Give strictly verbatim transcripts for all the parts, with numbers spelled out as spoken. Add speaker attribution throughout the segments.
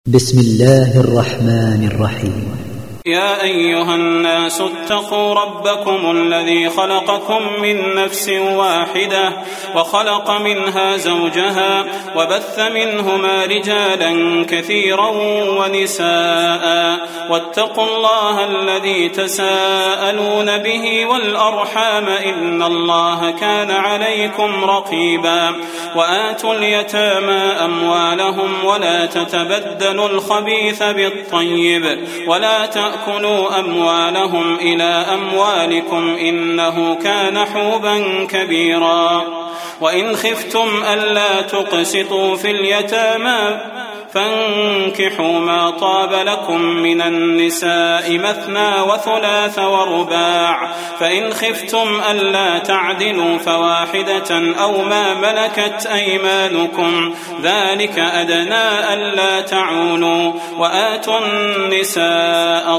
Speaker 1: بسم الله الرحمن الرحيم.
Speaker 2: يا أيها الناس اتقوا ربكم الذي خلقكم من نفس واحدة وخلق منها زوجها وبث منهما رجالا كثيرا ونساء واتقوا الله الذي تساءلون به والأرحام إن الله كان عليكم رقيبا. وآتوا اليتامى أموالهم ولا تتبدلوا الخبيث بالطيب ولا تأكلوا أموالهم إلى أموالكم إنه كان حوبا كبيرا. وإن خفتم ألا تقسطوا في اليتامى فانكحوا ما طاب لكم من النساء مثنى وثلاث ورباع، فإن خفتم ألا تعدلوا فواحدة أو ما ملكت أيمانكم ذلك أدنى ألا تعولوا. وآتوا النساء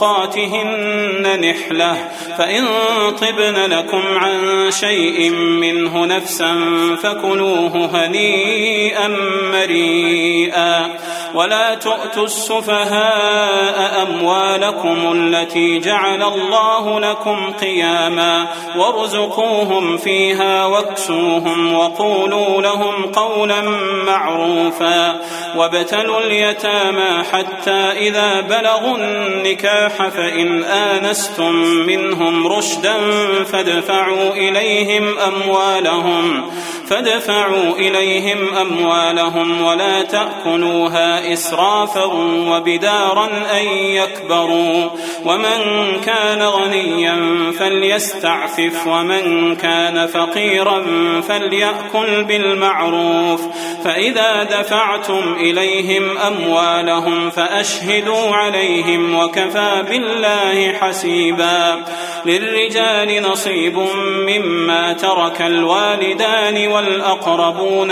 Speaker 2: صدقاتهن نحلة، فإن طبن لكم عن شيء منه نفسا فكلوه هنيئا مريئا. ولا تؤتوا السفهاء أموالكم التي جعل الله لكم قياما وارزقوهم فيها واكسوهم وقولوا لهم قولا معروفا. وابتلوا اليتامى حتى إذا بلغوا النكاح فإن آنستم منهم رشدا فادفعوا إليهم أموالهم فادفعوا إليهم أموالهم ولا تأكلوها إسرافا وبدارا أن يكبروا. ومن كان غنيا فليستعفف ومن كان فقيرا فليأكل بالمعروف. فإذا دفعتم إليهم أموالهم فأشهدوا عليهم وكفى بالله حسيبا. للرجال نصيب مما ترك الوالدان والأقربون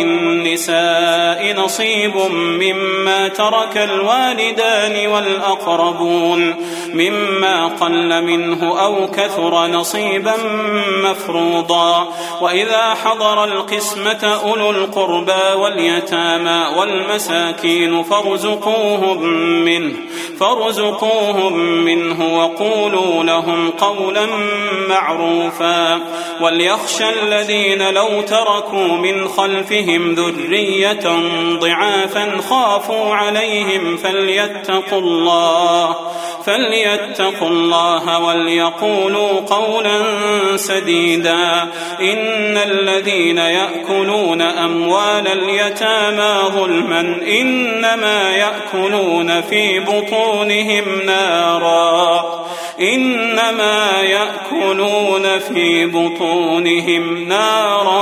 Speaker 2: وللنساء نصيب مما ترك الوالدان والأقربون مما قل منه أو كثر نصيبا مفروضا. وإذا حضر القسمة أولو القربى واليتامى والمساكين فارزقوهم منه فارزقوهم منه وقولوا لهم قولا معروفا. وليخشى الذين لو تركوا من خلفهم ذرية ضعافا خافوا عليهم فليتقوا الله فليتقوا الله وليقولوا قولا سديدا. إن الذين يأكلون أموال اليتامى ظلما إنما يأكلون في بطونهم نارا إنما يأكلون في بطونهم نارا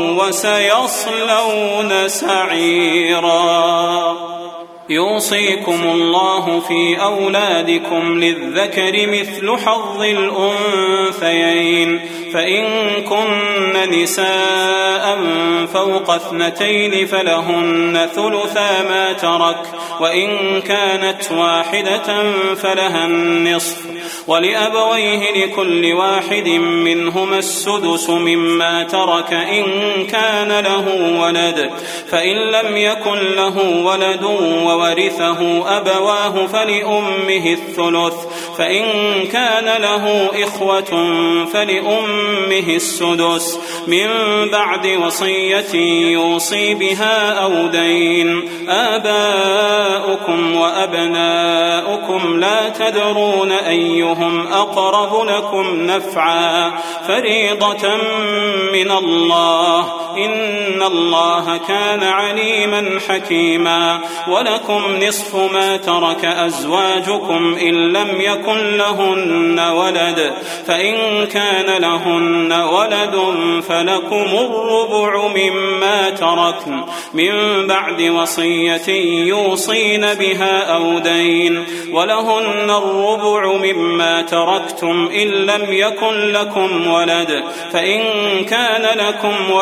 Speaker 2: وسيصلون سعيرا. يوصيكم الله في أولادكم للذكر مثل حظ الأنثيين، فإن كن نساء فوق اثنتين فلهن ثلثا ما ترك، وإن كانت واحدة فلها النصف، ولأبويه لكل واحد منهما السدس مما ترك إن كان له ولد، فإن لم يكن له ولد وورثه أبواه فلأمه الثلث، فإن كان له إخوة فلأمه السدس من بعد وصية يوصي بها أو دين. آباؤكم وأبناؤكم لا تدرون أيهم أقرب لكم نفعا فريضة من الله إن الله كان عليما حكيما. ولكم نصف ما ترك أزواجكم إن لم يكن لهن ولد، فإن كان لهن ولد فلكم الربع مما تركن من بعد وصية يوصين بها أو دين. ولهن الربع مما تركتم إن لم يكن لكم ولد، فإن كان لكم ولد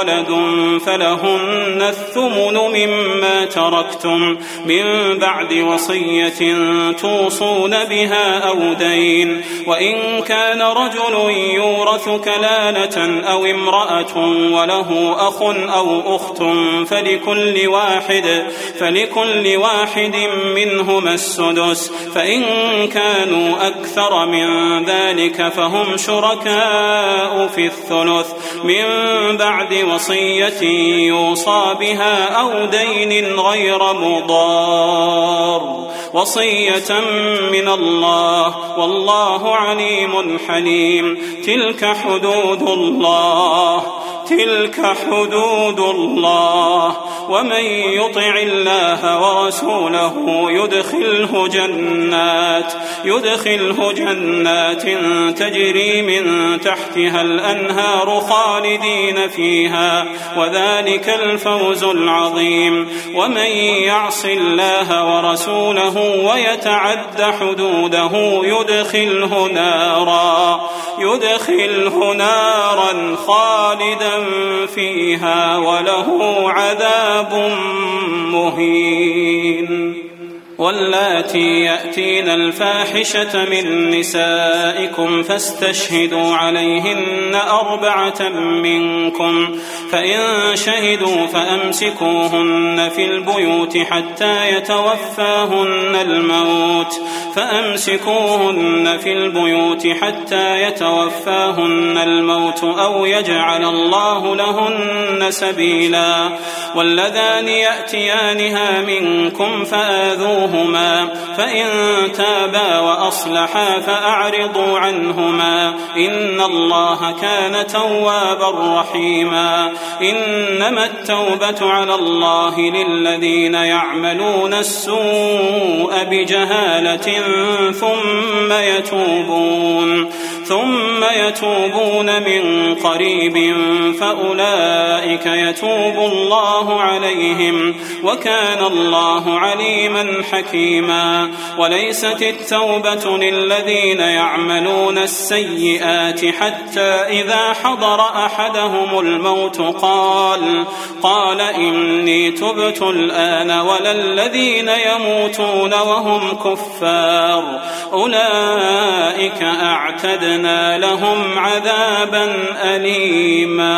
Speaker 2: فلهن الثمن مما تركتم من بعد وصية توصون بها أو دين. وإن كان رجل يورث كلالة أو امرأة وله أخ أو أخت فلكل واحد فلكل واحد منهما السدس، فإن كانوا أكثر من ذلك فهم شركاء في الثلث من بعد وصية يوصى بها أو دين غير مضار، وصية من الله والله عليم حليم. تلك حدود الله تلك حدود الله ومن يطع الله ورسوله يدخله جنات يدخله جنات تجري من تحتها الأنهار خالدين فيها، وذلك الفوز العظيم. ومن يعص الله ورسوله ويتعد حدوده يدخله نارا يدخله نارا خالدا فيها وله عذاب مهين. واللاتي يأتين الفاحشة من نسائكم فاستشهدوا عليهن أربعة منكم، فإن شهدوا فأمسكوهن في البيوت حتى يتوفاهن الموت فأمسكوهن في البيوت حتى يتوفاهن الموت أو يجعل الله لهن سبيلا. واللذان يأتيانها منكم فآذوهما، فإن تابا وأصلحا فأعرضوا عنهما، إن الله كان توابا رحيما. إنما التوبة على الله للذين يعملون السوء بجهالة ثم يتوبون ثم يتوبون من قريب فأولئك يتوب الله عليهم، وكان الله عليما حكيما. وليست التوبة للذين يعملون السيئات حتى إذا حضر أحدهم الموت قال قال إني تبت الآن، ولا الذين يموتون وهم كفار أولئك أعتدنا لهم عذابا أليما.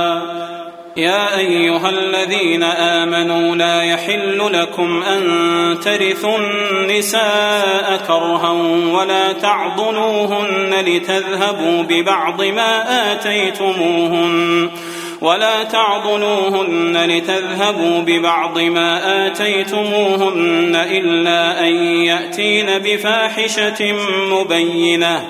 Speaker 2: يا أيها الذين آمنوا لا يحل لكم أن ترثوا النساء كرها ولا تعضلوهن لتذهبوا ببعض ما آتيتموهن ولا تعضلوهن لتذهبوا ببعض ما آتيتموهن إلا أن يأتين بفاحشة مبينة،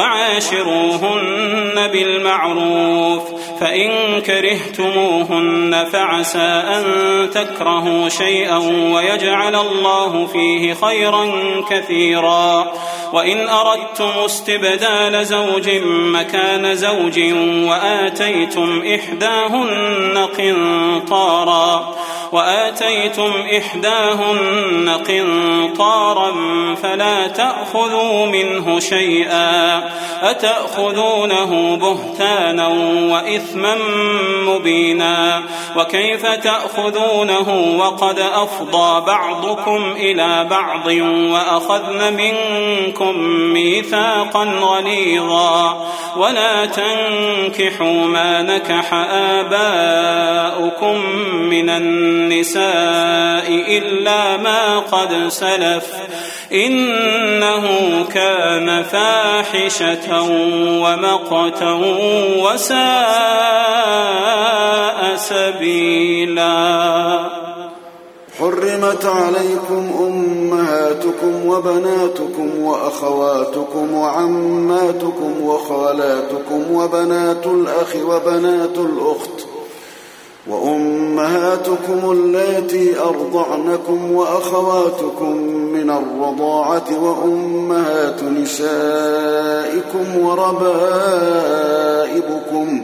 Speaker 2: وعاشروهن بالمعروف، فإن كرهتموهن فعسى أن تكرهوا شيئا ويجعل الله فيه خيرا كثيرا. وإن أردتم استبدال زوج مكان زوج وآتيتم إحداهن قنطارا وآتيتم إحداهن قنطارا فلا تأخذوا منه شيئا، أتأخذونه بهتانا وإثما مبينا. وكيف تأخذونه وقد أفضى بعضكم إلى بعض وأخذن منكم ميثاقا غليظا. ولا تنكحوا ما نكح آباؤكم من النساء إلا ما قد سلف إنه كان فاحشة ومقتا وساء سبيلا.
Speaker 3: حرمت عليكم أمهاتكم وبناتكم وأخواتكم وعماتكم وخالاتكم وبنات الأخ وبنات الأخت وأمهاتكم اللاتي أرضعنكم وأخواتكم من الرضاعة وأمهات نسائكم وربائبكم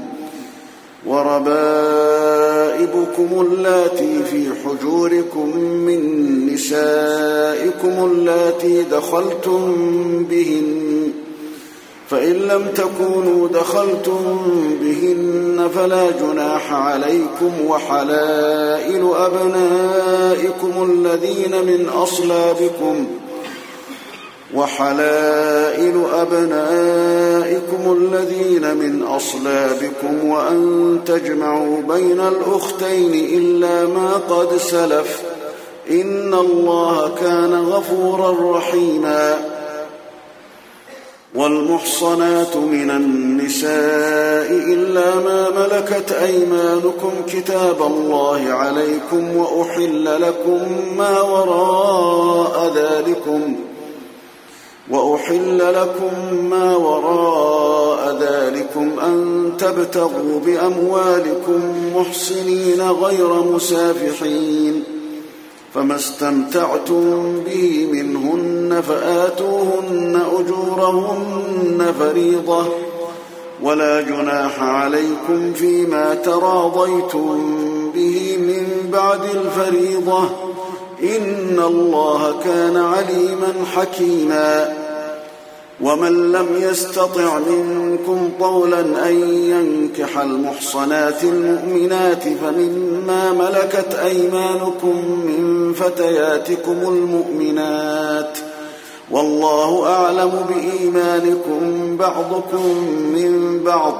Speaker 3: وربائبكم اللاتي في حجوركم من نسائكم اللاتي دخلتم بهن فإن لم تكونوا دخلتم بهن فلا جناح عليكم وحلائل أبنائكم الذين من أصلابكم وحلائل أبنائكم الذين من أصلابكم وأن تجمعوا بين الأختين إلا ما قد سلف إن الله كان غفورا رحيما. والمحصنات من النساء إلا ما ملكت أيمانكم كتاب الله عليكم وأحل لكم ما وراء ذلكم وأحل لكم ما وراء ذلكم أن تبتغوا بأموالكم محصنين غير مسافحين، فما استمتعتم به منهن فآتوهن أجورهن فريضة، ولا جناح عليكم فيما تراضيتم به من بعد الفريضة، إن الله كان عليما حكيما. ومن لم يستطع منكم طولا أن ينكح المحصنات المؤمنات فمما ملكت أيمانكم من فتياتكم المؤمنات، والله أعلم بإيمانكم بعضكم من بعض،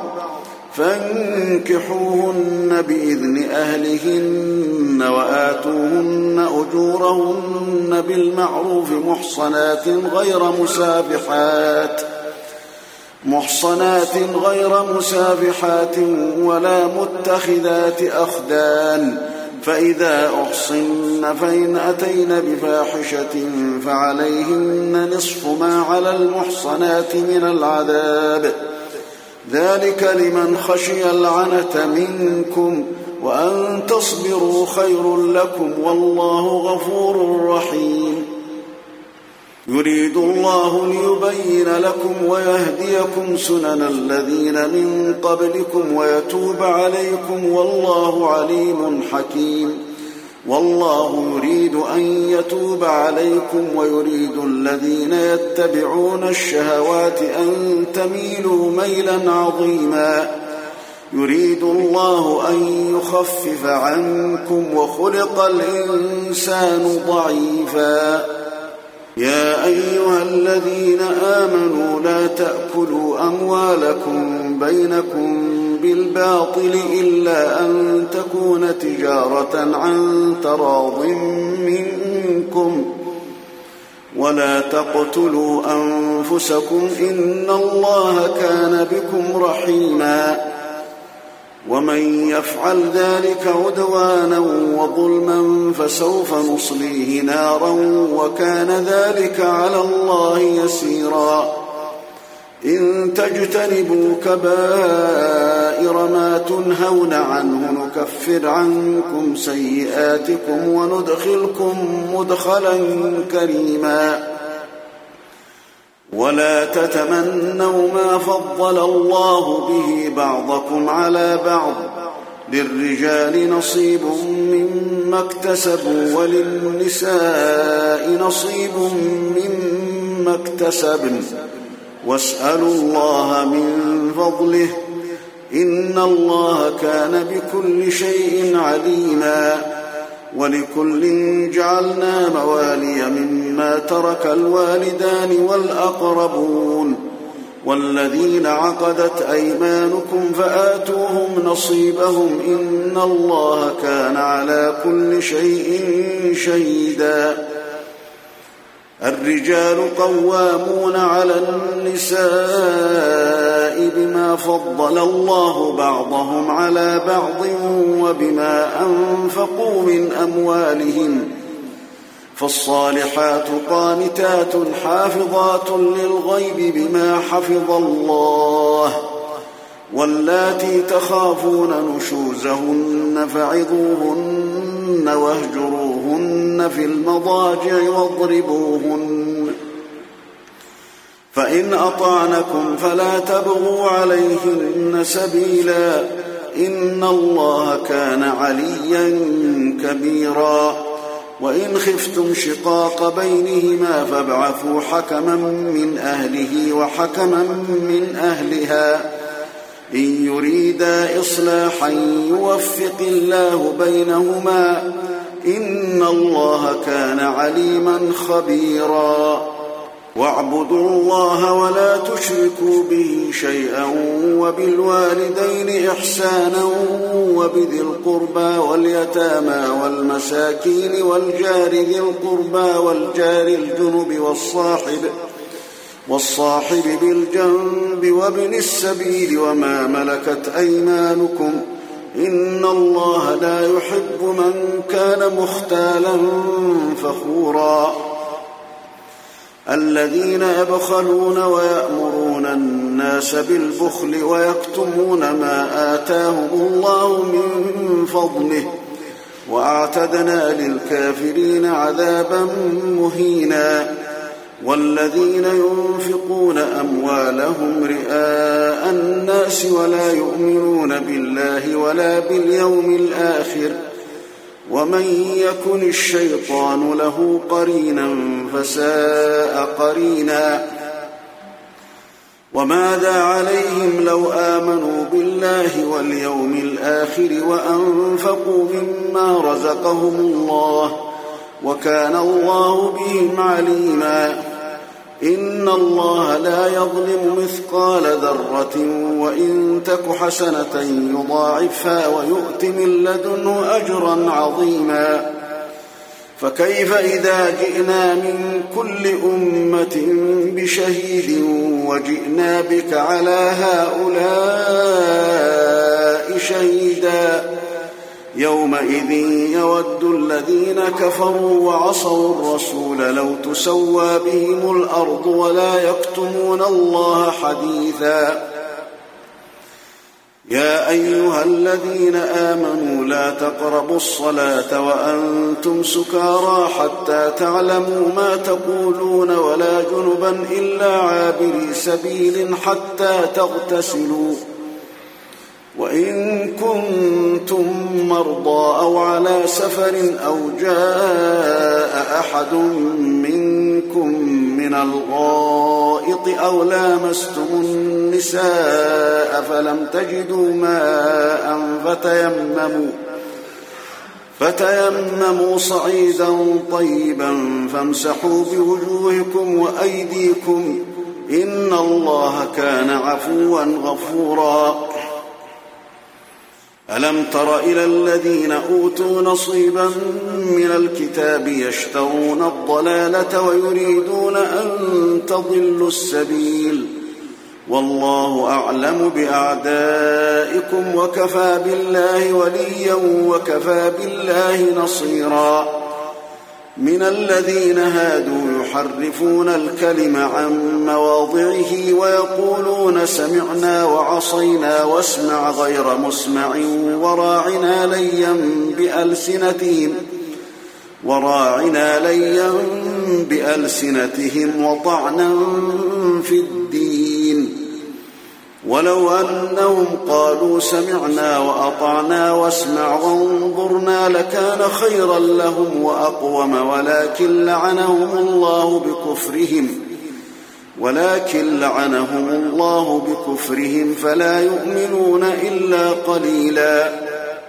Speaker 3: فانكحوهن بإذن أهلهن وآتوهن أجورهن بالمعروف محصنات غير مسافحات محصنات غير مسافحات ولا متخذات أخدان، فإذا أحصن فإن أتين بفاحشة فعليهن نصف ما على المحصنات من العذاب، ذلك لمن خشي العنة منكم، وأن تصبروا خير لكم والله غفور رحيم. يريد الله ليبين لكم ويهديكم سنن الذين من قبلكم ويتوب عليكم، والله عليم حكيم. والله يريد أن يتوب عليكم ويريد الذين يتبعون الشهوات أن تميلوا ميلا عظيما. يريد الله أن يخفف عنكم وخلق الإنسان ضعيفا. يا أيها الذين آمنوا لا تأكلوا أموالكم بينكم بالباطل إلا أن تكون تجارة عن تراض منكم، ولا تقتلوا أنفسكم إن الله كان بكم رحيما. ومن يفعل ذلك عدوانا وظلما فسوف نصليه نارا وكان ذلك على الله يسيرا. إن تجتنبوا كبائر ما تنهون عنه نكفر عنكم سيئاتكم وندخلكم مدخلا كريما. ولا تتمنوا ما فضل الله به بعضكم على بعض، للرجال نصيب مما اكتسبوا وللنساء نصيب مما اكتسبن، واسألوا الله من فضله إن الله كان بكل شيء عليما. ولكل جعلنا موالي مما ترك الوالدان والأقربون والذين عقدت أيمانكم فآتوهم نصيبهم إن الله كان على كل شيء شهيدا. الرجال قوامون على النساء بما فضل الله بعضهم على بعض وبما أنفقوا من أموالهم، فالصالحات قانتات حافظات للغيب بما حفظ الله، واللاتي تخافون نشوزهن فعظوهن واهجروهن في المضاجع واضربوهن، فإن أطعنكم فلا تبغوا عليهن سبيلا إن الله كان عليا كبيرا. وإن خفتم شقاق بينهما فابعثوا حكما من أهله وحكما من أهلها إن يريدا إصلاحا يوفق الله بينهما إن الله كان عليما خبيرا واعبدوا الله ولا تشركوا به شيئا وبالوالدين إحسانا وبذي القربى واليتامى والمساكين والجار ذي القربى والجار الجنب والصاحب والصاحب بالجنب وابن السبيل وما ملكت أيمانكم إن الله لا يحب من كان مختالا فخورا الذين يبخلون ويأمرون الناس بالبخل ويكتمون ما آتاهم الله من فضله وأعتدنا للكافرين عذابا مهينا والذين ينفقون أموالهم رئاء الناس ولا يؤمنون بالله ولا باليوم الآخر ومن يكن الشيطان له قرينا فساء قرينا وماذا عليهم لو آمنوا بالله واليوم الآخر وأنفقوا مما رزقهم الله وكان الله بهم عليما إن الله لا يظلم مثقال ذرة وإن تك حسنة يضاعفها ويؤت من لدنه أجرا عظيما فكيف إذا جئنا من كل أمة بشهيد وجئنا بك على هؤلاء شهيدا يومئذ يود الذين كفروا وعصوا الرسول لو تسوى بهم الأرض ولا يكتمون الله حديثا يا أيها الذين آمنوا لا تقربوا الصلاة وأنتم سكارى حتى تعلموا ما تقولون ولا جنبا إلا عابري سبيل حتى تغتسلوا وإن كنتم مرضى أو على سفر أو جاء أحد منكم من الغائط أو لامستم النساء فلم تجدوا ماء فتيمموا فتيمموا صعيدا طيبا فامسحوا بوجوهكم وأيديكم إن الله كان عفوا غفورا ألم تر إلى الذين أوتوا نصيبا من الكتاب يشترون الضلالة ويريدون أن تضلوا السبيل والله أعلم بأعدائكم وكفى بالله وليا وكفى بالله نصيرا من الذين هادوا يحرفون الكلم عن مواضعه ويقولون سمعنا وعصينا واسمع غير مسمع وراعنا ليا بألسنتهم وراعنا ليا بألسنتهم وطعنا في الدين ولو أنهم قالوا سمعنا وأطعنا واسمع وانظرنا لكان خيرا لهم وأقوم ولكن لعنهم الله بكفرهم ولكن لعنهم الله بكفرهم فلا يؤمنون إلا قليلا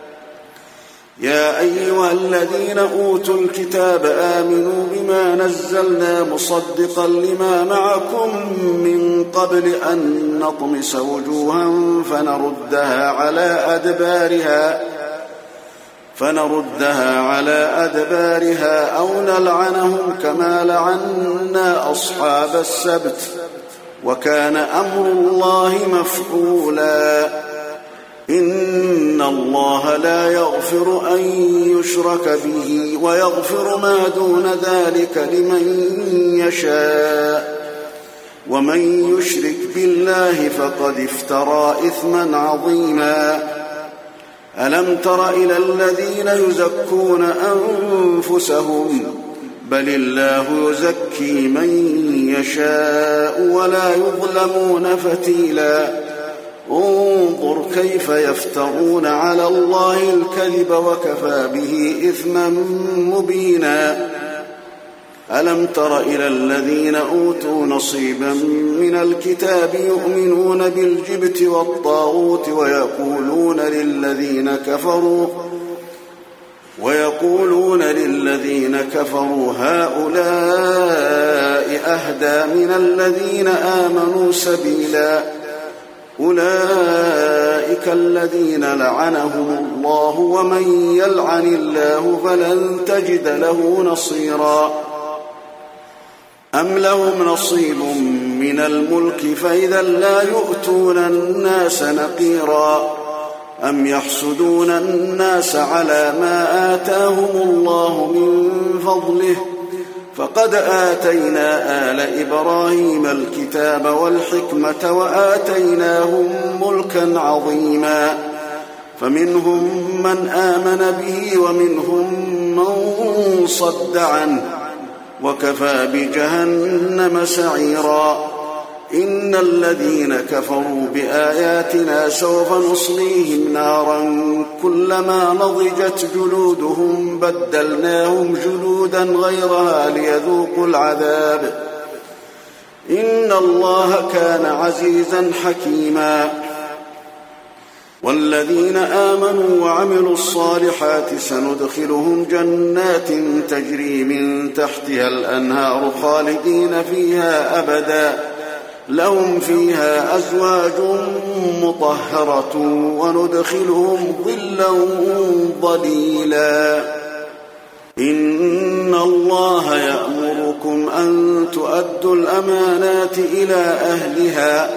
Speaker 3: يا أيها الذين أوتوا الكتاب آمنوا بما نزلنا مصدقا لما معكم من قبل أن نطمس وجوها فنردها على أدبارها فنردها على أدبارها أو نلعنهم كما لعنا أصحاب السبت وكان أمر الله مفعولا إن الله لا يغفر أن يشرك به ويغفر ما دون ذلك لمن يشاء ومن يشرك بالله فقد افترى إثما عظيما ألم تر إلى الذين يزكون أنفسهم بل الله يزكي من يشاء ولا يظلمون فتيلا انظر كيف يفترون على الله الكذب وكفى به إثما مبينا. ألم تر إلى الذين أوتوا نصيبا من الكتاب يؤمنون بالجبت والطاغوت ويقولون للذين كفروا ويقولون للذين كفروا هؤلاء أهدى من الذين آمنوا سبيلا. أولئك الذين لعنهم الله ومن يلعن الله فلن تجد له نصيرا. أم لهم نصيب من الملك فإذا لا يؤتون الناس نقيرا. أم يحسدون الناس على ما آتاهم الله من فضله فقد آتينا آل إبراهيم الكتاب والحكمة وآتيناهم ملكا عظيما. فمنهم من آمن به ومنهم من صد عنه وكفى بجهنم سعيرا. إن الذين كفروا بآياتنا سوف نصليهم نارا كلما نضجت جلودهم بدلناهم جلودا غيرها ليذوقوا العذاب. إن الله كان عزيزا حكيما. والذين آمنوا وعملوا الصالحات سندخلهم جنات تجري من تحتها الأنهار خالدين فيها أبدا لهم فيها أزواج مطهرة وندخلهم ظلا ظليلا. إن الله يأمركم أن تؤدوا الأمانات إلى أهلها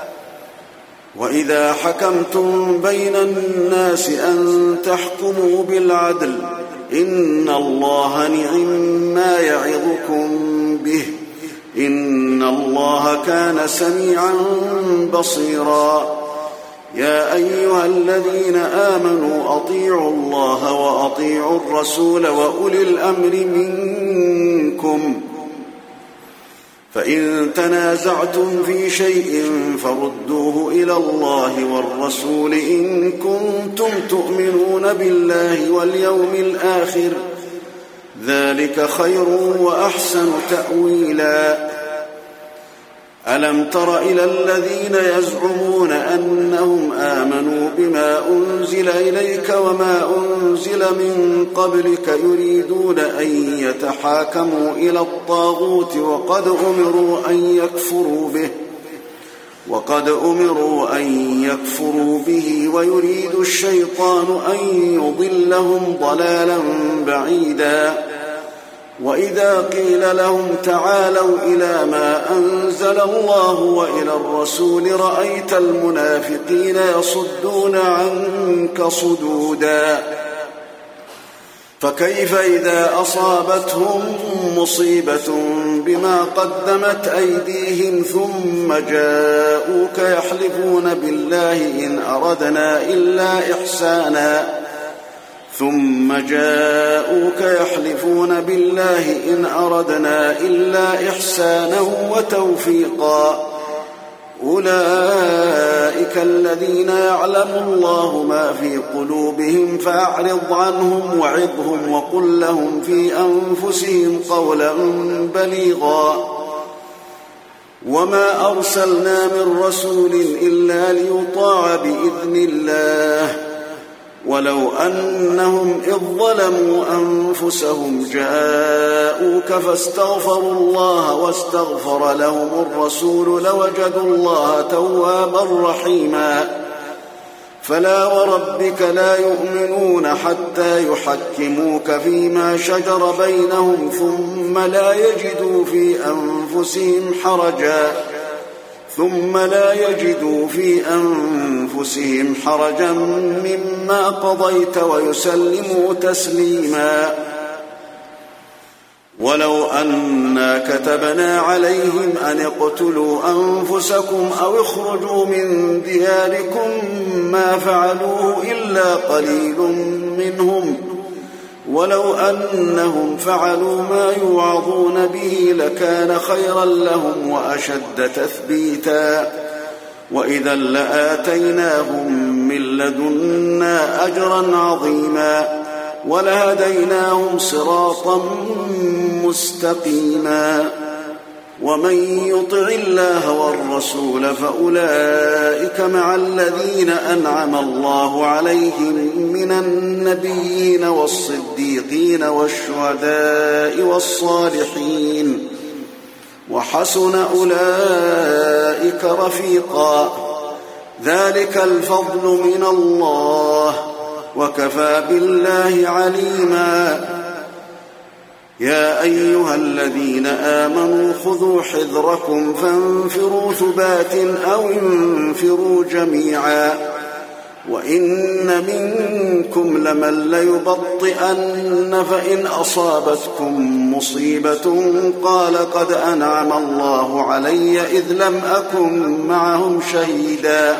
Speaker 3: وإذا حكمتم بين الناس أن تحكموا بالعدل إن الله نعم ما يعظكم به إن الله كان سميعا بصيرا. يا أيها الذين آمنوا أطيعوا الله وأطيعوا الرسول وأولي الأمر منكم فإن تنازعتم في شيء فردوه إلى الله والرسول إن كنتم تؤمنون بالله واليوم الآخر ذلك خير وأحسن تأويلا. ألم تر إلى الذين يزعمون أنهم آمنوا بما أنزل إليك وما أنزل من قبلك يريدون أن يتحاكموا إلى الطاغوت وقد أمروا أن يكفروا به وقد أمروا أن يكفروا به ويريد الشيطان أن يضلهم ضلالا بعيدا. وإذا قيل لهم تعالوا إلى ما أنزل الله وإلى الرسول رأيت المنافقين يصدون عنك صدودا. فكيف إذا أصابتهم مصيبة بما قدمت أيديهم ثم جاءوك يحلفون بالله إن أردنا إلا إحسانا ثم جاءوك يحلفون بالله إن أردنا إلا إحسانا وتوفيقا. أولئك الذين يعلم الله ما في قلوبهم فأعرض عنهم وعظهم وقل لهم في أنفسهم قولا بليغا. وما أرسلنا من رسول إلا ليطاع بإذن الله ولو أنهم إذ ظلموا أنفسهم جاءوك فاستغفروا الله واستغفر لهم الرسول لوجدوا الله توابا رحيما. فلا وربك لا يؤمنون حتى يحكموك فيما شجر بينهم ثم لا يجدوا في أنفسهم حرجا ثم لا يجدوا في أنفسهم حرجا مما قضيت ويسلموا تسليما. ولو أنا كتبنا عليهم أن اقتلوا أنفسكم أو اخرجوا من دياركم ما فعلوه إلا قليل منهم ولو أنهم فعلوا ما يوعظون به لكان خيرا لهم وأشد تثبيتا. وإذا لآتيناهم من لدنا أجرا عظيما ولهديناهم صراطا مستقيما. ومن يطع الله والرسول فأولئك مع الذين أنعم الله عليهم من النبيين والصديقين والشهداء والصالحين وحسن أولئك رفيقا. ذلك الفضل من الله وكفى بالله عليما. يا أيها الذين آمنوا خذوا حذركم فانفروا ثبات أو انفروا جميعا وإن منكم لمن ليبطئن فإن أصابتكم مصيبة قال قد أنعم الله علي إذ لم أكن معهم شهيدا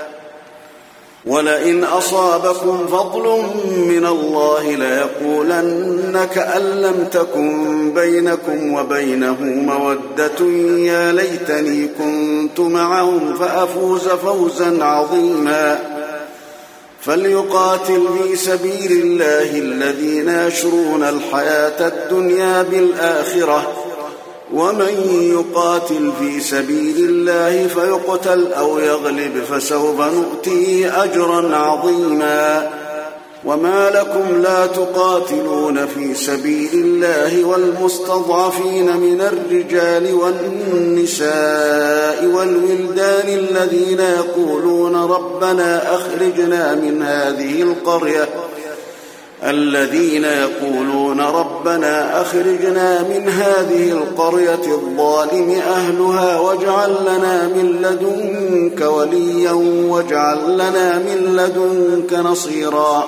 Speaker 3: ولئن أصابكم فضل من الله ليقولن كأن لم تكن بينكم وبينه مودة يا ليتني كنت معهم فأفوز فوزا عظيما. فليقاتل في سبيل الله الذين يشرون الحياة الدنيا بالآخرة ومن يقاتل في سبيل الله فيقتل أو يغلب فسوف نؤتيه أجرا عظيما. وما لكم لا تقاتلون في سبيل الله والمستضعفين من الرجال والنساء والولدان الذين يقولون ربنا أخرجنا من هذه القرية الذين يقولون ربنا أخرجنا من هذه القرية الظالم أهلها واجعل لنا من لدنك وليا واجعل لنا من لدنك نصيرا.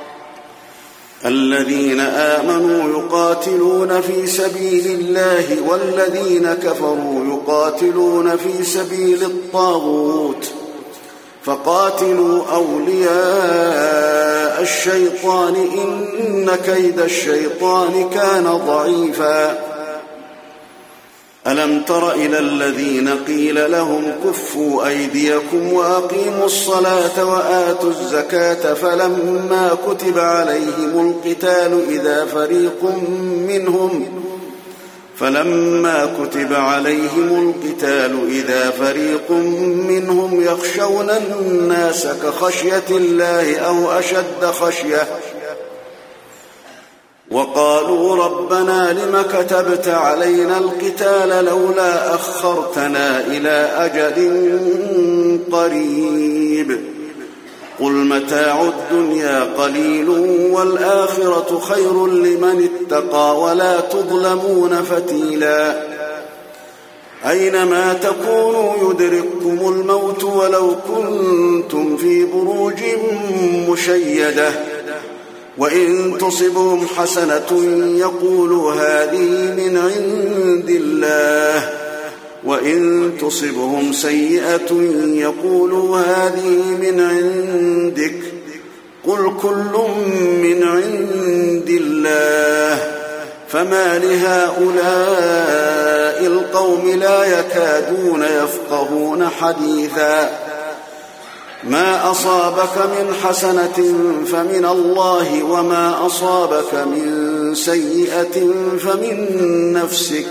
Speaker 3: الذين آمنوا يقاتلون في سبيل الله والذين كفروا يقاتلون في سبيل الطاغوت فقاتلوا أولياء الشيطان إن كيد الشيطان كان ضعيفا. ألم تر إلى الذين قيل لهم كفوا أيديكم وأقيموا الصلاة وآتوا الزكاة فلما كتب عليهم القتال إذا فريق منهم فلما كتب عليهم القتال إذا فريق منهم يخشون الناس كخشية الله أو أشد خشية وقالوا ربنا لم كتبت علينا القتال لولا أخرتنا إلى أجل قريب قل متاع الدنيا قليل والآخرة خير لمن اتقى ولا تظلمون فتيلا. أينما تكونوا يدرككم الموت ولو كنتم في بروج مشيدة وإن تصبهم حسنة يقولوا هذه من عند الله وإن تصبهم سيئة يقولوا هذه من عندك قل كل من عند الله فما لهؤلاء القوم لا يكادون يفقهون حديثا. ما أصابك من حسنة فمن الله وما أصابك من سيئة فمن نفسك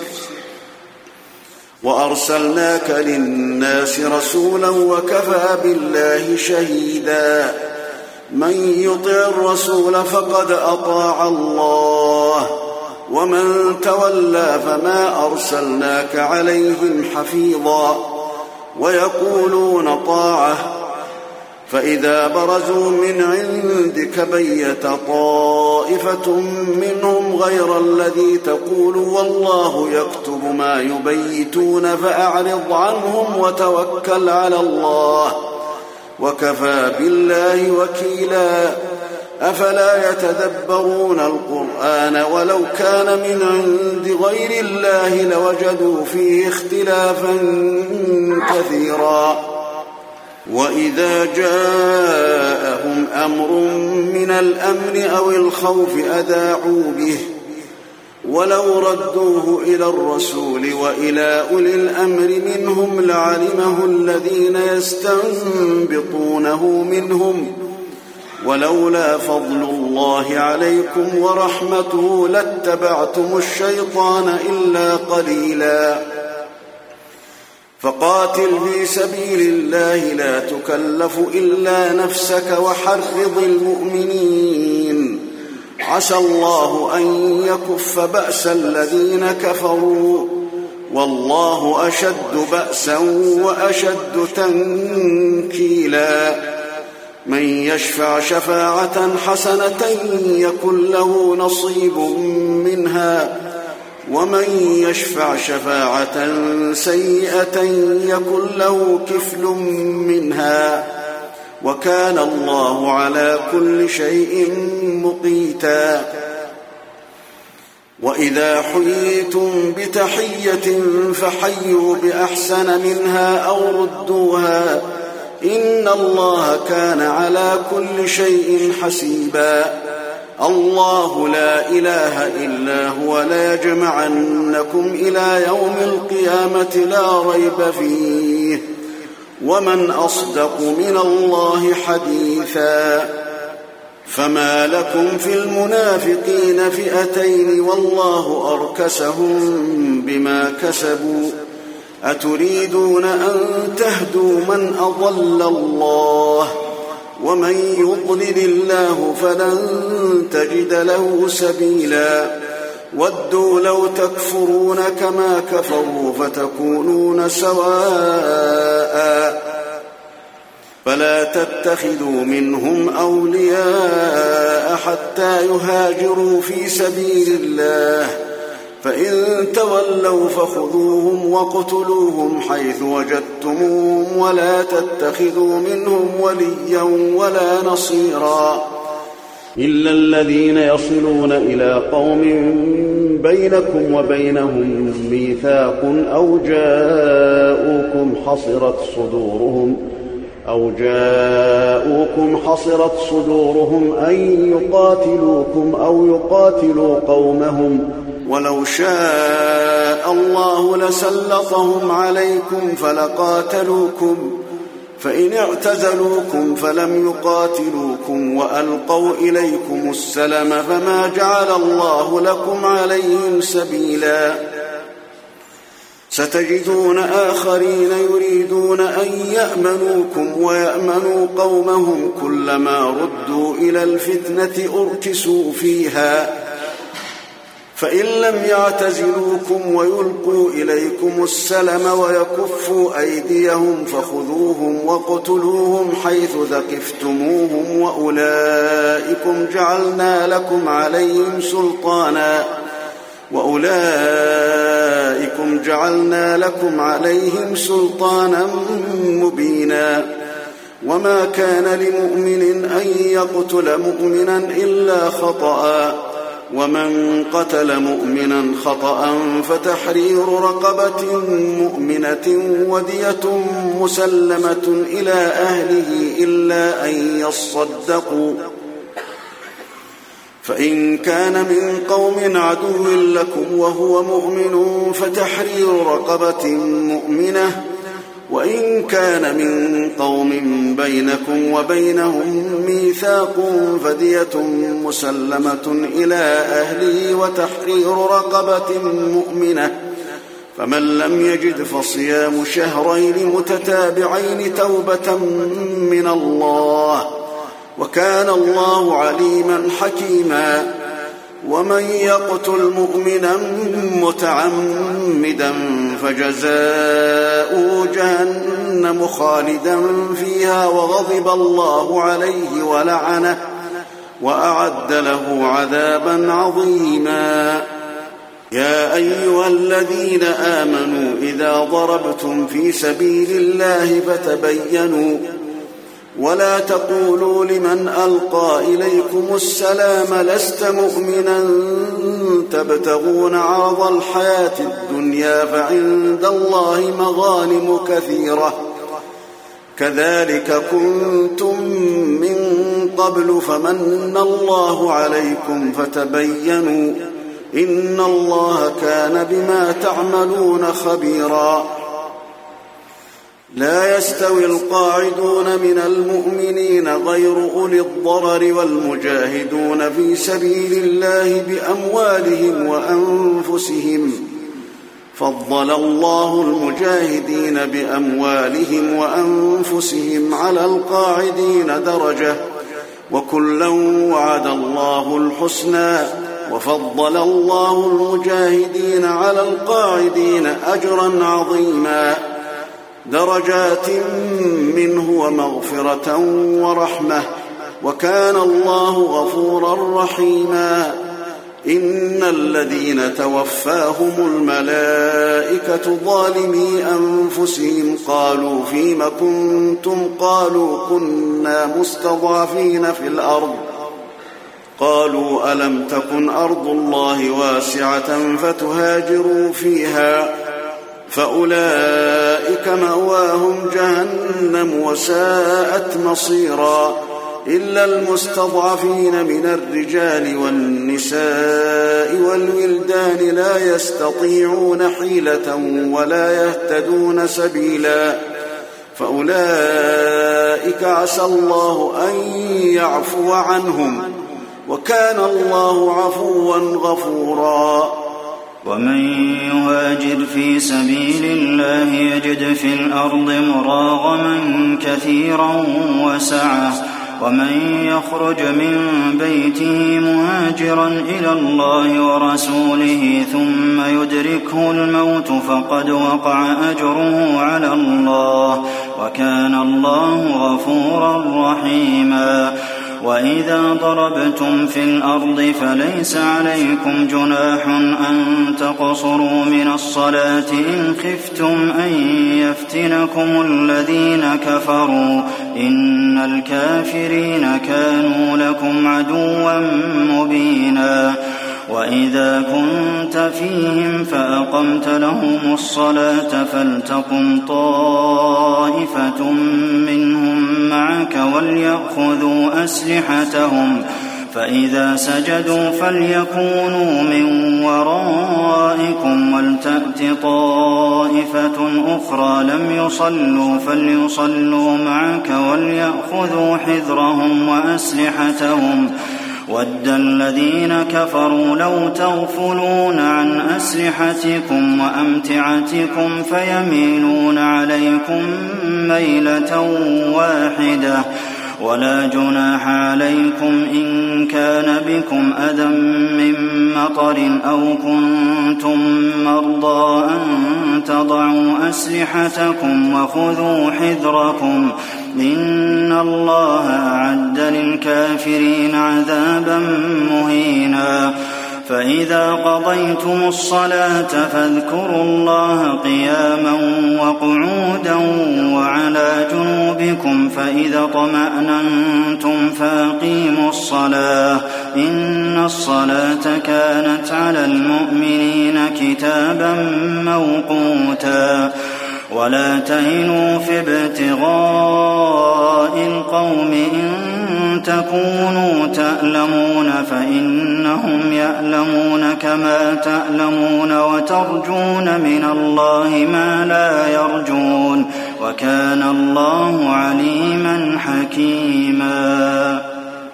Speaker 3: وأرسلناك للناس رسولا وكفى بالله شهيدا. من يطع الرسول فقد أطاع الله ومن تولى فما أرسلناك عليهم حفيظا. ويقولون طاعة فإذا برزوا من عندك بيت طائفة منهم غير الذي تقول والله يكتب ما يبيتون فأعرض عنهم وتوكل على الله وكفى بالله وكيلا. أفلا يتدبرون القرآن ولو كان من عند غير الله لوجدوا فيه اختلافا كثيرا. وإذا جاءهم أمر من الأمن أو الخوف أذاعوا به ولو ردوه إلى الرسول وإلى أولي الأمر منهم لعلمه الذين يستنبطونه منهم ولولا فضل الله عليكم ورحمته لاتبعتم الشيطان إلا قليلا فقاتل في سبيل الله لا تكلف إلا نفسك وحرض المؤمنين عسى الله أن يكف بأس الذين كفروا والله أشد بأسا وأشد تنكيلا من يشفع شفاعة حسنة يكن له نصيب منها ومن يشفع شفاعة سيئة يكن له كفل منها وكان الله على كل شيء مقيتا وإذا حييتم بتحية فحيوا بأحسن منها أو ردوها إن الله كان على كل شيء حسيبا الله لا إله إلا هو ليجمعنكم إلى يوم القيامة لا ريب فيه ومن أصدق من الله حديثا فما لكم في المنافقين فئتين والله أركسهم بما كسبوا أتريدون أن تهدوا من أضل الله ومن يضلل الله فلن تجد له سبيلا ودوا لو تكفرون كما كفروا فتكونون سواء فلا تتخذوا منهم أولياء حتى يهاجروا في سبيل الله فإن تولوا فخذوهم وقتلوهم حيث وجدتموهم ولا تتخذوا منهم وليا ولا نصيرا
Speaker 4: إلا الذين يصلون إلى قوم بينكم وبينهم ميثاق أو جاءوكم حصرت صدورهم أو جاءوكم حصرت صدورهم أن يقاتلوكم أو يقاتلوا قومهم
Speaker 3: ولو شاء الله لسلطهم عليكم فلقاتلوكم فإن اعتزلوكم فلم يقاتلوكم وألقوا إليكم السلم فما جعل الله لكم عليهم سبيلا ستجدون آخرين يريدون أن يأمنوكم ويأمنوا قومهم كلما ردوا إلى الفتنة أركسوا فيها فإن لم يعتزلوكم ويلقوا إليكم السلم ويكفوا أيديهم فخذوهم وقتلوهم حيث ثقفتموهم وأولئكم جعلنا لكم عليهم سلطانا وأولئكم جعلنا لكم عليهم سلطانا مبينا وما كان لمؤمن أن يقتل مؤمنا إلا خطأ ومن قتل مؤمنا خطأ فتحرير رقبة مؤمنة ودية مسلمة إلى أهله إلا أن يصدقوا فإن كان من قوم عدو لكم وهو مؤمن فتحرير رقبة مؤمنة وإن كان من قوم بينكم وبينهم ميثاق فدية مسلمة إلى أهله وتحرير رقبة مؤمنة فمن لم يجد فصيام شهرين متتابعين توبة من الله وكان الله عليما حكيما ومن يقتل مؤمنا متعمدا فجزاؤه جهنم خالدا فيها وغضب الله عليه ولعنه وأعد له عذابا عظيما يا أيها الذين آمنوا إذا ضربتم في سبيل الله فتبينوا ولا تقولوا لمن ألقى إليكم السلام لست مؤمنا تبتغون عرض الحياة الدنيا فعند الله مغانم كثيرة كذلك كنتم من قبل فمن الله عليكم فتبينوا إن الله كان بما تعملون خبيرا. لا يستوي القاعدون من المؤمنين غير أولي الضرر والمجاهدون في سبيل الله بأموالهم وأنفسهم، فضل الله المجاهدين بأموالهم وأنفسهم على القاعدين درجة، وكلا وعد الله الحسنى، وفضل الله المجاهدين على القاعدين أجرا عظيما، درجات منه ومغفرة ورحمة، وكان الله غفورا رحيما. إن الذين توفاهم الملائكة ظالمي أنفسهم قالوا فيم كنتم؟ قالوا كنا مستضعفين في الأرض. قالوا ألم تكن أرض الله واسعة فتهاجروا فيها؟ فأولئك مأواهم جهنم وساءت مصيرا، إلا المستضعفين من الرجال والنساء والولدان لا يستطيعون حيلة ولا يهتدون سبيلا، فأولئك عسى الله أن يعفو عنهم، وكان الله عفوا غفورا.
Speaker 5: ومن يهاجر في سبيل الله يجد في الأرض مراغما كثيرا وسعة، ومن يخرج من بيته مهاجرا إلى الله ورسوله ثم يدركه الموت فقد وقع أجره على الله، وكان الله غفورا رحيما. وإذا ضربتم في الأرض فليس عليكم جناح أن تقصروا من الصلاة إن خفتم أن يفتنكم الذين كفروا، إن الكافرين كانوا لكم عدوا مبينا. وإذا كنت فيهم فأقمت لهم الصلاة فلتقم طائفة منهم معك وليأخذوا أسلحتهم، فإذا سجدوا فليكونوا من ورائكم ولتأت طائفة أخرى لم يصلوا فليصلوا معك وليأخذوا حذرهم وأسلحتهم. وَدَّ الَّذِينَ كَفَرُوا لَوْ تَغْفُلُونَ عَنْ أَسْلِحَتِكُمْ وَأَمْتِعَتِكُمْ فَيَمِيلُونَ عَلَيْكُمْ مَيْلَةً وَاحِدَةً. ولا جناح عليكم إن كان بكم أذى من مطر أو كنتم مرضى أن تضعوا أسلحتكم وخذوا حذركم، إن الله أعد للكافرين عذابا مهينا. فإذا قضيتم الصلاة فاذكروا الله قياما وقعودا وعلى جنوبكم، فإذا طمأننتم فأقيموا الصلاة، إن الصلاة كانت على المؤمنين كتابا موقوتا. ولا تهنوا في ابتغاء القوم إن تكونوا تألمون فإنهم يألمون كما تألمون وترجون من الله ما لا يرجون، وكان الله عليما حكيما.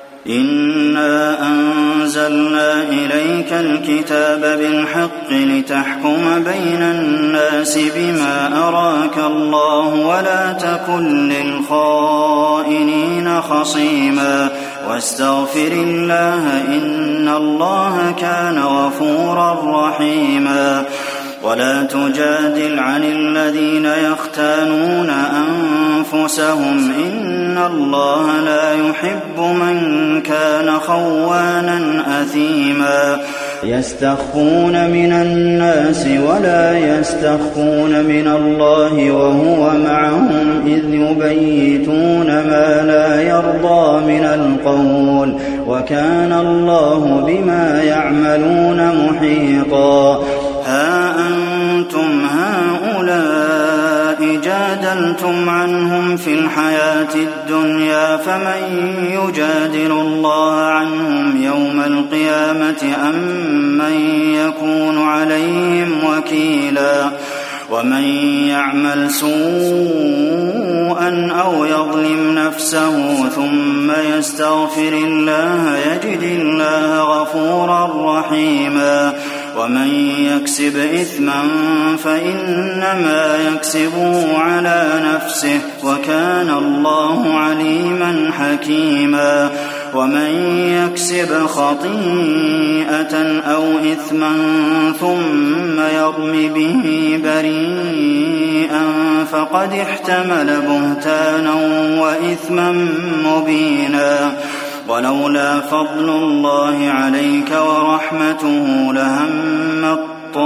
Speaker 5: إنا أنزلنا إليك الكتاب بالحق لتحكم بين الناس بما أراك الله ولا تكن للخائنين خصيما، واستغفر الله إن الله كان غفورا رحيما. ولا تجادل عن الذين يختانون أنفسهم، إن الله لا يحب من كان خوانا أثيما. يستخفون من الناس ولا يستخفون من الله وهو معهم إذ يبيتون ما لا يرضى من القول، وكان الله بما يعملون محيطا. ها أنتم هؤلاء جادلتم عنهم في الحياة الدنيا فمن يجادل الله عنهم يوم القيامة أم من يكون عليهم وكيلا ومن يعمل سوءا أو يظلم نفسه ثم يستغفر الله يجد الله غفورا رحيما ومن يكسب إثما فإنما يكسبه على نفسه وكان الله عليما حكيما ومن يكسب خطيئة أو إثما ثم يرم به بريئا فقد احتمل بهتانا وإثما مبينا ولولا فضل الله عليك ورحمته لهم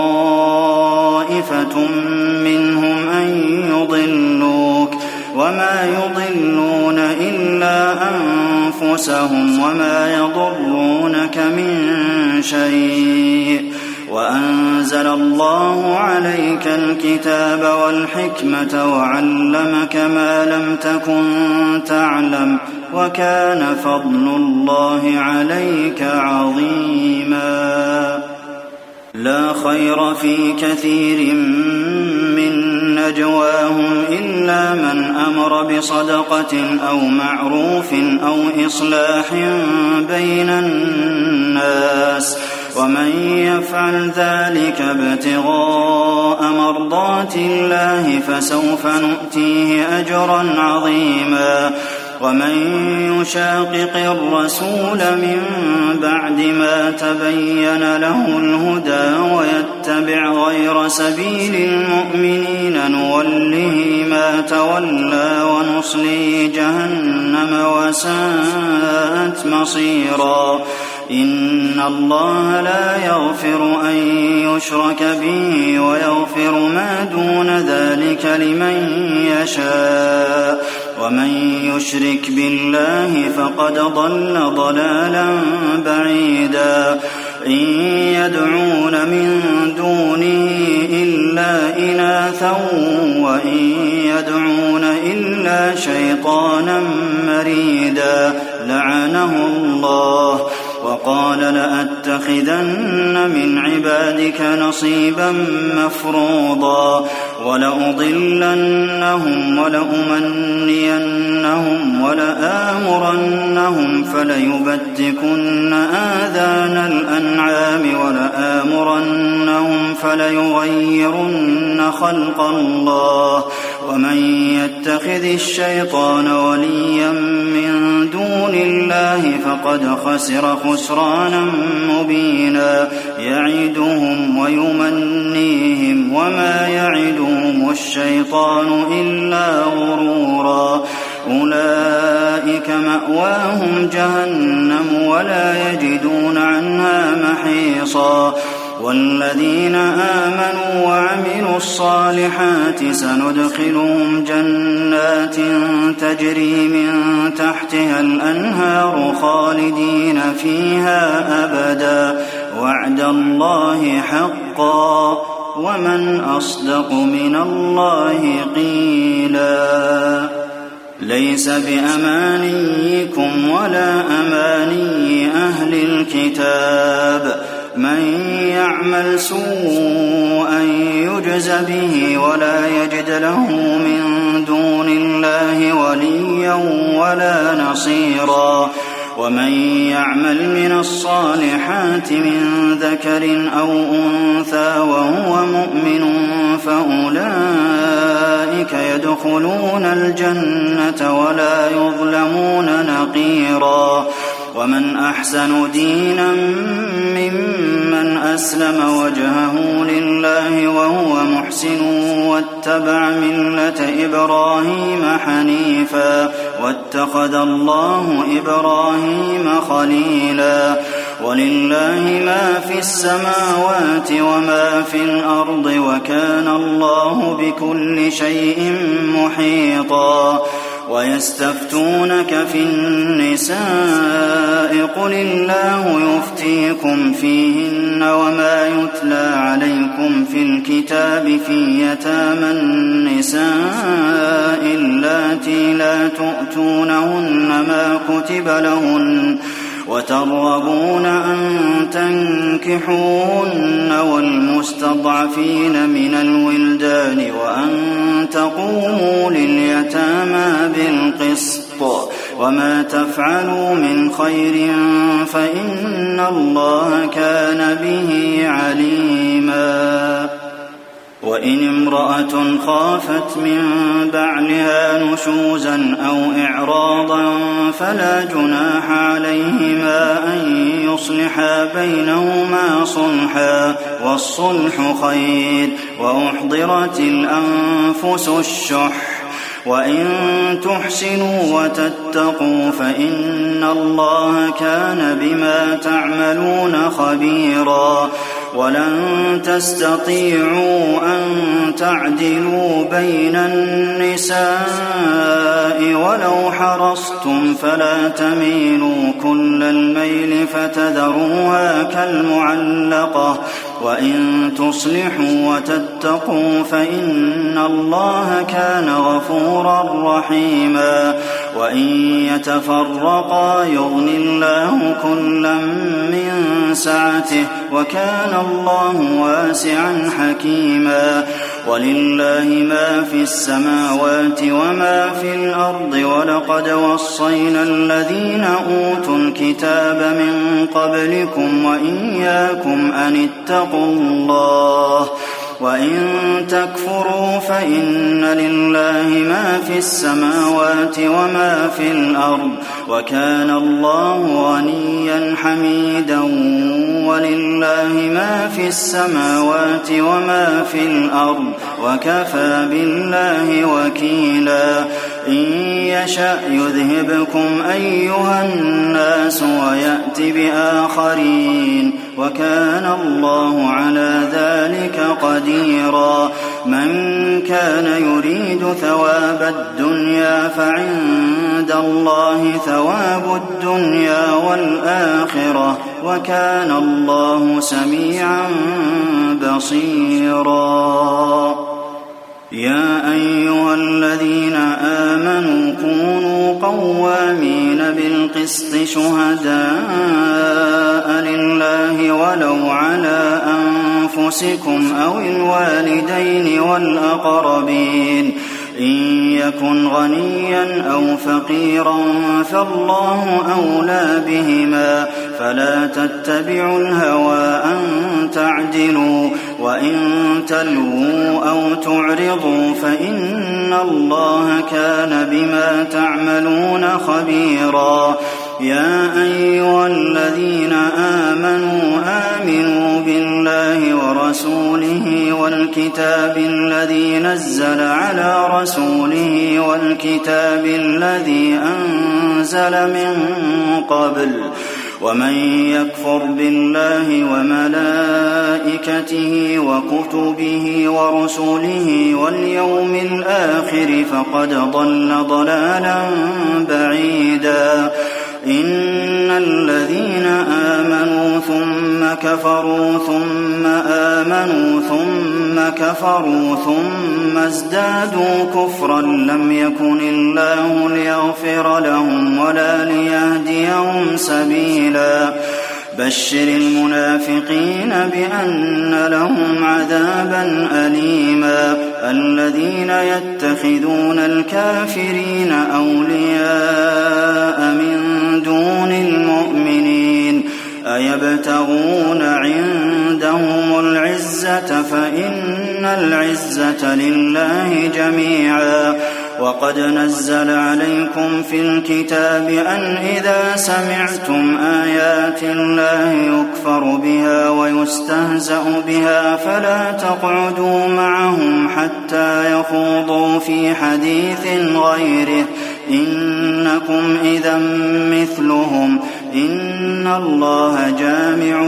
Speaker 5: طائفة منهم أن يضلوك وما يضلون إلا أنفسهم وما يضرونك من شيء وأنزل الله عليك الكتاب والحكمة وعلمك ما لم تكن تعلم وكان فضل الله عليك عظيما لا خير في كثير من نجواهم إلا من أمر بصدقة أو معروف أو إصلاح بين الناس ومن يفعل ذلك ابتغاء مرضات الله فسوف نؤتيه أجرا عظيما ومن يشاقق الرسول من بعد ما تبين له الهدى ويتبع غير سبيل المؤمنين نوله ما تولى ونصليه جهنم وساءت مصيرا إن الله لا يغفر أن يشرك به ويغفر ما دون ذلك لمن يشاء ومن يشرك بالله فقد ضل ضلالا بعيدا إن يدعون من دونه إلا إناثا وإن يدعون إلا شيطانا مريدا لعنه الله وقال لأتخذن من عبادك نصيبا مفروضا ولأضلنهم ولأمنينهم ولآمرنهم فليبتكن آذان الأنعام ولآمرنهم فليغيرن خلق الله ومن يتخذ الشيطان وليا من دون الله فقد خسر خسرانا مبينا يعدهم ويمنيهم وما يعدهم الشيطان إلا غرورا أولئك مأواهم جهنم ولا يجدون عنها محيصا والذين آمنوا وعملوا الصالحات سندخلهم جنات تجري من تحتها الأنهار خالدين فيها أبدا وعد الله حقا ومن أصدق من الله قيلا ليس بأمانيكم ولا أماني أهل الكتاب من يعمل سوءا يجز به ولا يجد له من دون الله وليا ولا نصيرا ومن يعمل من الصالحات من ذكر أو أنثى وهو مؤمن فأولئك يدخلون الجنة ولا يظلمون نقيرا ومن أحسن دينا ممن أسلم وجهه لله وهو محسن واتبع ملة إبراهيم حنيفا واتخذ الله إبراهيم خليلا ولله ما في السماوات وما في الأرض وكان الله بكل شيء محيطا ويستفتونك في النساء قل الله يفتيكم فيهن وما يتلى عليكم في الكتاب في يتامى النساء اللاتي لا تؤتونهن ما كتب لهن وترغبون أن تنكحوهن والمستضعفين من الولدان وأن تقوموا لليتامى بالقسط وما تفعلوا من خير فإن الله كان به عليما. وإن امرأة خافت من بعلها نشوزا أو إعراضا فلا جناح عليهما أن يصلحا بينهما صلحا والصلح خير وأحضرت الأنفس الشح وإن تحسنوا وتتقوا فإن الله كان بما تعملون خبيرا. ولن تستطيعوا أن تعدلوا بين النساء ولو حرصتم فلا تميلوا كل الميل فتذروها كالمعلقة وإن تصلحوا وتتقوا فإن الله كان غفورا رحيما. وإن يتفرقا يغن الله كلا من سعته وكان الله واسعا حكيما. ولله ما في السماوات وما في الأرض ولقد وصينا الذين أوتوا الكتاب من قبلكم وإياكم أن اتقوا الله وإن تكفروا فإن لله ما في السماوات وما في الأرض وكان الله غنيا حميدا. ولله ما في السماوات وما في الأرض وكفى بالله وكيلا. إن يشأ يذهبكم أيها الناس ويأت بآخرين وكان الله على ذلك قديرا. من كان يريد ثواب الدنيا فعند الله ثواب الدنيا والآخرة وكان الله سميعا بصيرا. يا أيها الذين آمنوا كونوا قوامين بالقسط شهداء لله ولو على أنفسكم أو الوالدين والأقربين إن يكن غنيا أو فقيرا فالله أولى بهما فلا تتبعوا الهوى أن تعدلوا وإن تلووا أو تعرضوا فإن الله كان بما تعملون خبيرا. يا أيها الذين آمنوا آمنوا بالله ورسوله والكتاب الذي نزل على رسوله والكتاب الذي أنزل من قبل ومن يكفر بالله وملائكته وكتبه ورسله واليوم الآخر فقد ضل ضلالا بعيدا. إن الذين آمنوا ثم كفروا ثم آمنوا ثم كفروا ثم ازدادوا كفرا لم يكن الله ليغفر لهم ولا ليهديهم سبيلا. بشر المنافقين بأن لهم عذابا أليما. الذين يتخذون الكافرين أولياء من دون المؤمنين أيبتغون عندهم العزة فإن العزة لله جميعا. وقد نزل عليكم في الكتاب أن إذا سمعتم آيات الله يكفر بها ويستهزأ بها فلا تقعدوا معهم حتى يخوضوا في حديث غيره إنكم إذا مثلهم إن الله جامع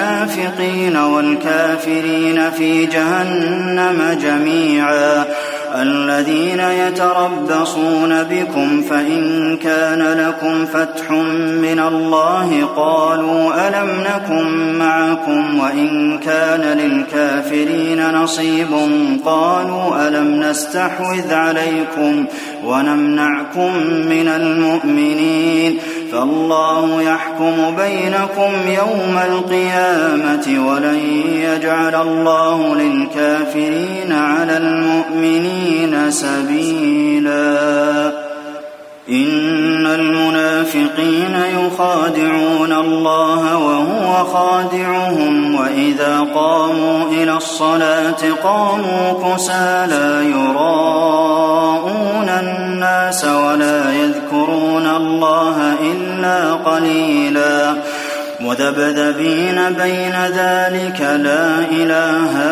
Speaker 5: المنافقين والكافرين في جهنم جميعا. الذين يتربصون بكم فإن كان لكم فتح من الله قالوا ألم نكن معكم وإن كان للكافرين نصيب قالوا ألم نستحوذ عليكم ونمنعكم من المؤمنين فالله يحكم بينكم يوم القيامة ولن يجعل الله للكافرين على المؤمنين سبيلا إن المنافقين يخادعون الله وهو خادعهم وإذا قاموا إلى الصلاة قاموا كسالى يراءون الناس ولا يذكرون الله إلا قليلا مذبذبين بين ذلك لا إلى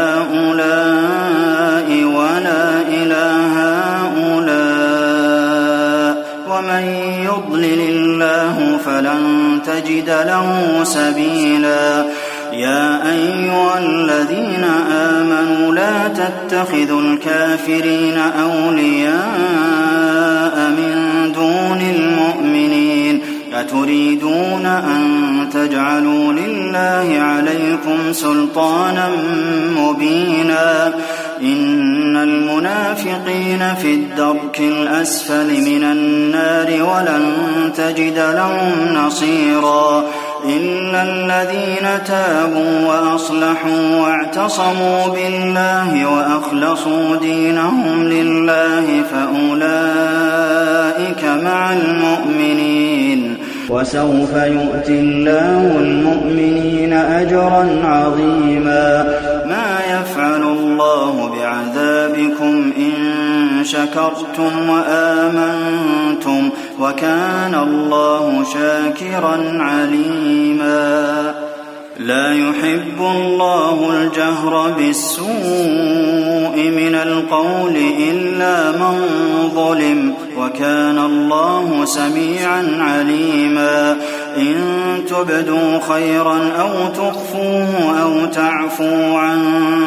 Speaker 5: هؤلاء ولا إلى هؤلاء ومن يضلل الله فلن تجد له سبيلا يا أيها الذين آمنوا لا تتخذوا الكافرين أولياء من دون المؤمنين أتريدون أن تجعلوا لله عليكم سلطانا مبينا إن المنافقين في الدرك الأسفل من النار ولن تجد لهم نصيرا إلا الذين تابوا وأصلحوا واعتصموا بالله وأخلصوا دينهم لله فأولئك مع المؤمنين وسوف يؤتي الله المؤمنين أجرا عظيما ما يفعل الله بعذابكم إن شكرتم وآمنتم وكان الله شاكرا عليما لا يحب الله الجهر بالسوء من القول إلا من ظلم وكان الله سميعا عليما إن تبدوا خيرا أو تخفوه أو تعفوا عن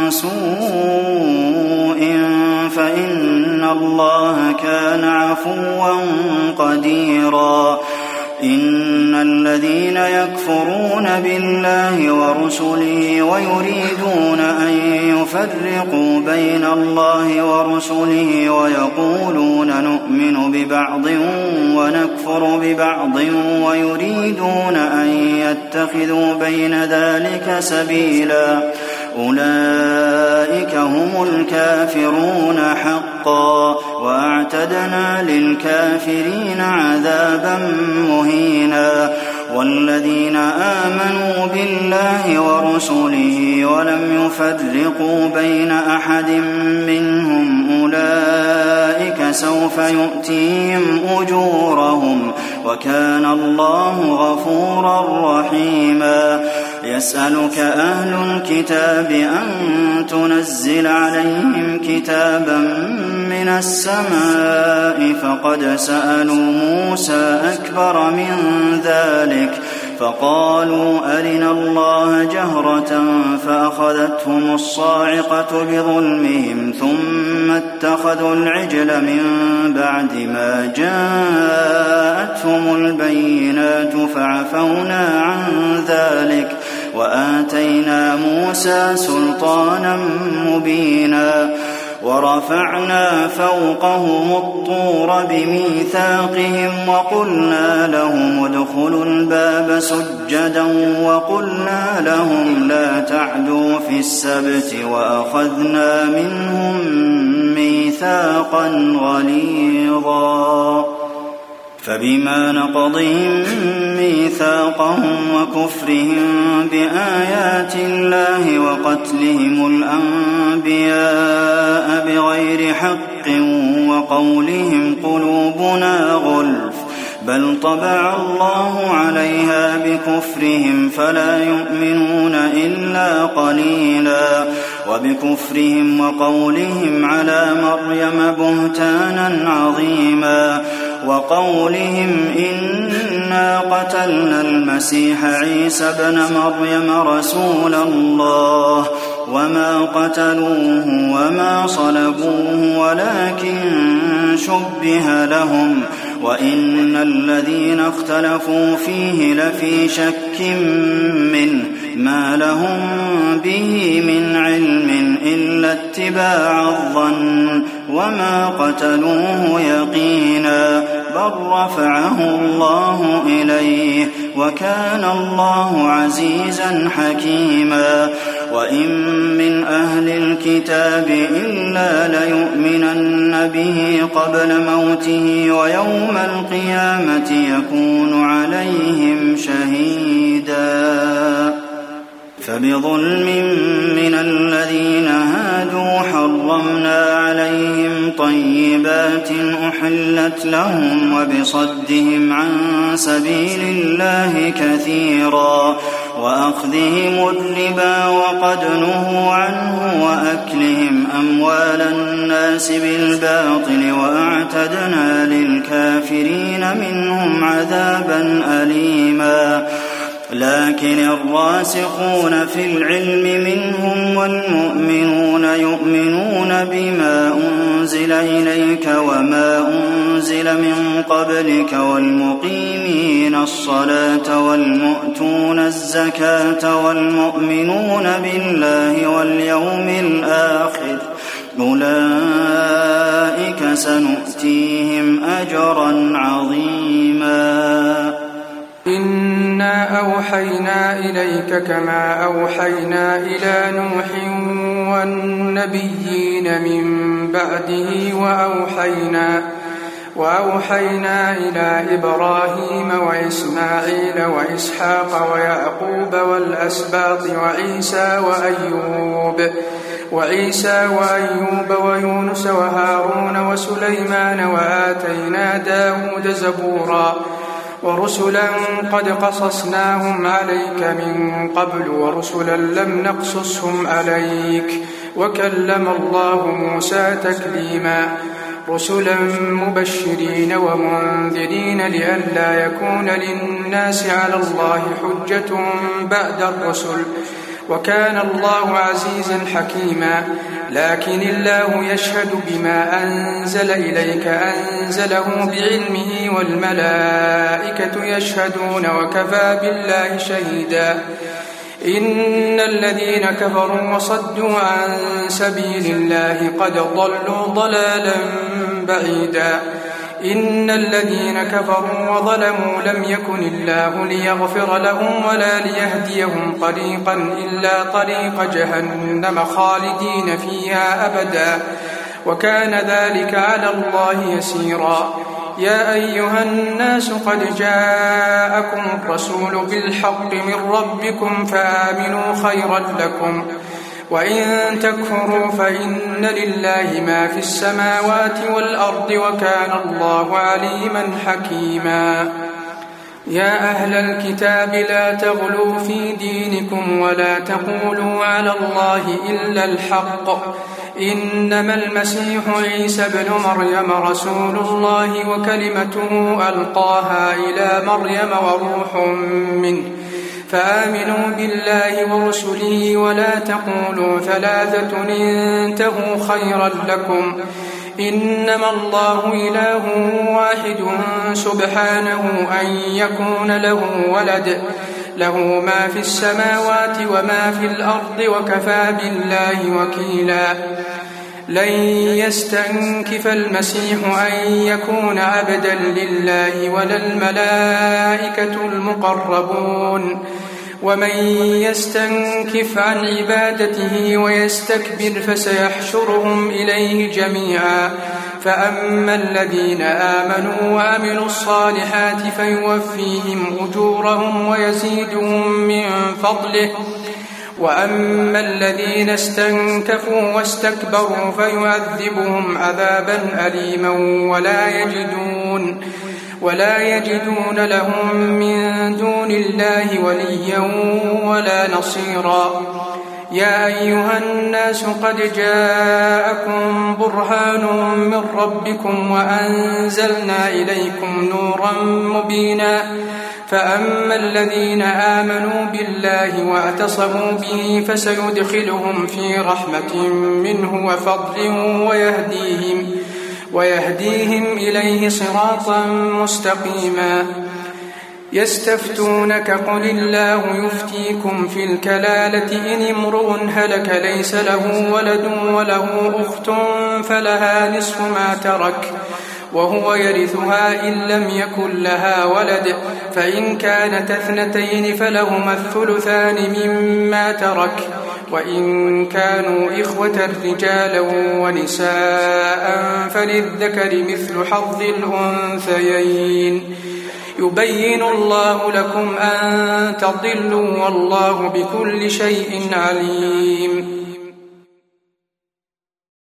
Speaker 5: سوء فإن الله كان عفوا قديرا إن الذين يكفرون بالله ورسله ويريدون أن يفرقوا بين الله ورسله ويقولون نؤمن ببعض ونكفر ببعض ويريدون أن يتخذوا بين ذلك سبيلا أولئك هم الكافرون حقا وأعتدنا للكافرين عذابا مهينا والذين آمنوا بالله ورسله ولم يفرقوا بين أحد منهم أولئك سوف يؤتيهم أجورهم وكان الله غفورا رحيما يسألك أهل الكتاب أن تنزل عليهم كتابا من السماء فقد سألوا موسى أكبر من ذلك فقالوا أرنا الله جهرة فأخذتهم الصاعقة بظلمهم ثم اتخذوا العجل من بعد ما جاءتهم البينات فعفونا عن ذلك وآتينا موسى سلطانا مبينا ورفعنا فوقهم الطور بميثاقهم وقلنا لهم ادخلوا الباب سجدا وقلنا لهم لا تعدوا في السبت وأخذنا منهم ميثاقا غليظا فبما نقضهم ميثاقهم وكفرهم بآيات الله وقتلهم الأنبياء بغير حق وقولهم قلوبنا غلف بل طبع الله عليها بكفرهم فلا يؤمنون إلا قليلا وبكفرهم وقولهم على مريم بهتانا عظيما وقولهم إنا قتلنا المسيح عيسى ابن مريم رسول الله وما قتلوه وما صلبوه ولكن شبه لهم وإن الذين اختلفوا فيه لفي شك منه ما لهم به من علم إلا اتباع الظن وما قتلوه يقينا بل رفعه الله إليه وكان الله عزيزا حكيما وإن من أهل الكتاب إلا ليؤمنن به قبل موته ويوم القيامة يكون عليهم شهيدا فبظلم من الذين هادوا حرمنا عليهم طيبات أحلت لهم وبصدهم عن سبيل الله كثيرا وأخذهم الربا وقد نهوا عنه وأكلهم أموال الناس بالباطل وأعتدنا للكافرين منهم عذابا أليما لكن الراسخون في العلم منهم والمؤمنون يؤمنون بما أنزل إليك وما أنزل من قبلك والمقيمين الصلاة والمؤتون الزكاة والمؤمنون بالله واليوم الآخر أولئك سنؤتيهم أجرا عظيما
Speaker 6: إنا أوحينا إليك كما أوحينا إلى نوح والنبيين من بعده وأوحينا وأوحينا إلى إبراهيم وإسماعيل وإسحاق ويعقوب والأسباط وعيسى وأيوب وعيسى وأيوب ويونس وهارون وسليمان وآتينا داود زبورا ورسلا قد قصصناهم عليك من قبل ورسلا لم نقصصهم عليك وكلم الله موسى تكليما رسلا مبشرين ومنذرين لئلا يكون للناس على الله حجة بعد الرسل وكان الله عزيزا حكيما لكن الله يشهد بما أنزل إليك أنزله بعلمه والملائكة يشهدون وكفى بالله شهيدا إن الذين كفروا وصدوا عن سبيل الله قد ضلوا ضلالا بعيدا إن الذين كفروا وظلموا لم يكن الله ليغفر لهم ولا ليهديهم طريقا إلا طريق جهنم خالدين فيها أبدا وكان ذلك على الله يسيرا يا أيها الناس قد جاءكم الرسول بالحق من ربكم فآمنوا خيرا لكم وإن تكفروا فإن لله ما في السماوات والأرض وكان الله عليما حكيما يا أهل الكتاب لا تغلوا في دينكم ولا تقولوا على الله إلا الحق إنما المسيح عيسى ابن مريم رسول الله وكلمته ألقاها إلى مريم وروح منه فآمنوا بالله ورسله ولا تقولوا ثلاثة انتهوا خيرا لكم إنما الله إله واحد سبحانه أن يكون له ولد له ما في السماوات وما في الأرض وكفى بالله وكيلا لن يستنكف المسيح أن يكون عبدا لله ولا الملائكة المقربون ومن يستنكف عن عبادته ويستكبر فسيحشرهم إليه جميعا فأما الذين آمنوا وعملوا الصالحات فيوفيهم أجورهم ويزيدهم من فضله وأما الذين استنكفوا واستكبروا فيعذبهم عذابا أليما ولا يجدون ولا يجدون لهم من دون الله وليا ولا نصيرا يا أيها الناس قد جاءكم برهان من ربكم وأنزلنا إليكم نورا مبينا فأما الذين آمنوا بالله واعتصموا به فسيدخلهم في رحمة منه وفضل ويهديهم, ويهديهم إليه صراطا مستقيما. يستفتونك قل الله يفتيكم في الكلالة إن امرؤ هلك ليس له ولد وله أخت فلها نصف ما ترك وهو يرثها إن لم يكن لها ولد، فإن كانت اثنتين فلهما الثلثان مما ترك، وإن كانوا إخوة رجالا ونساء فللذكر مثل حظ الأنثيين. يبين الله لكم أن تضلوا والله بكل شيء عليم.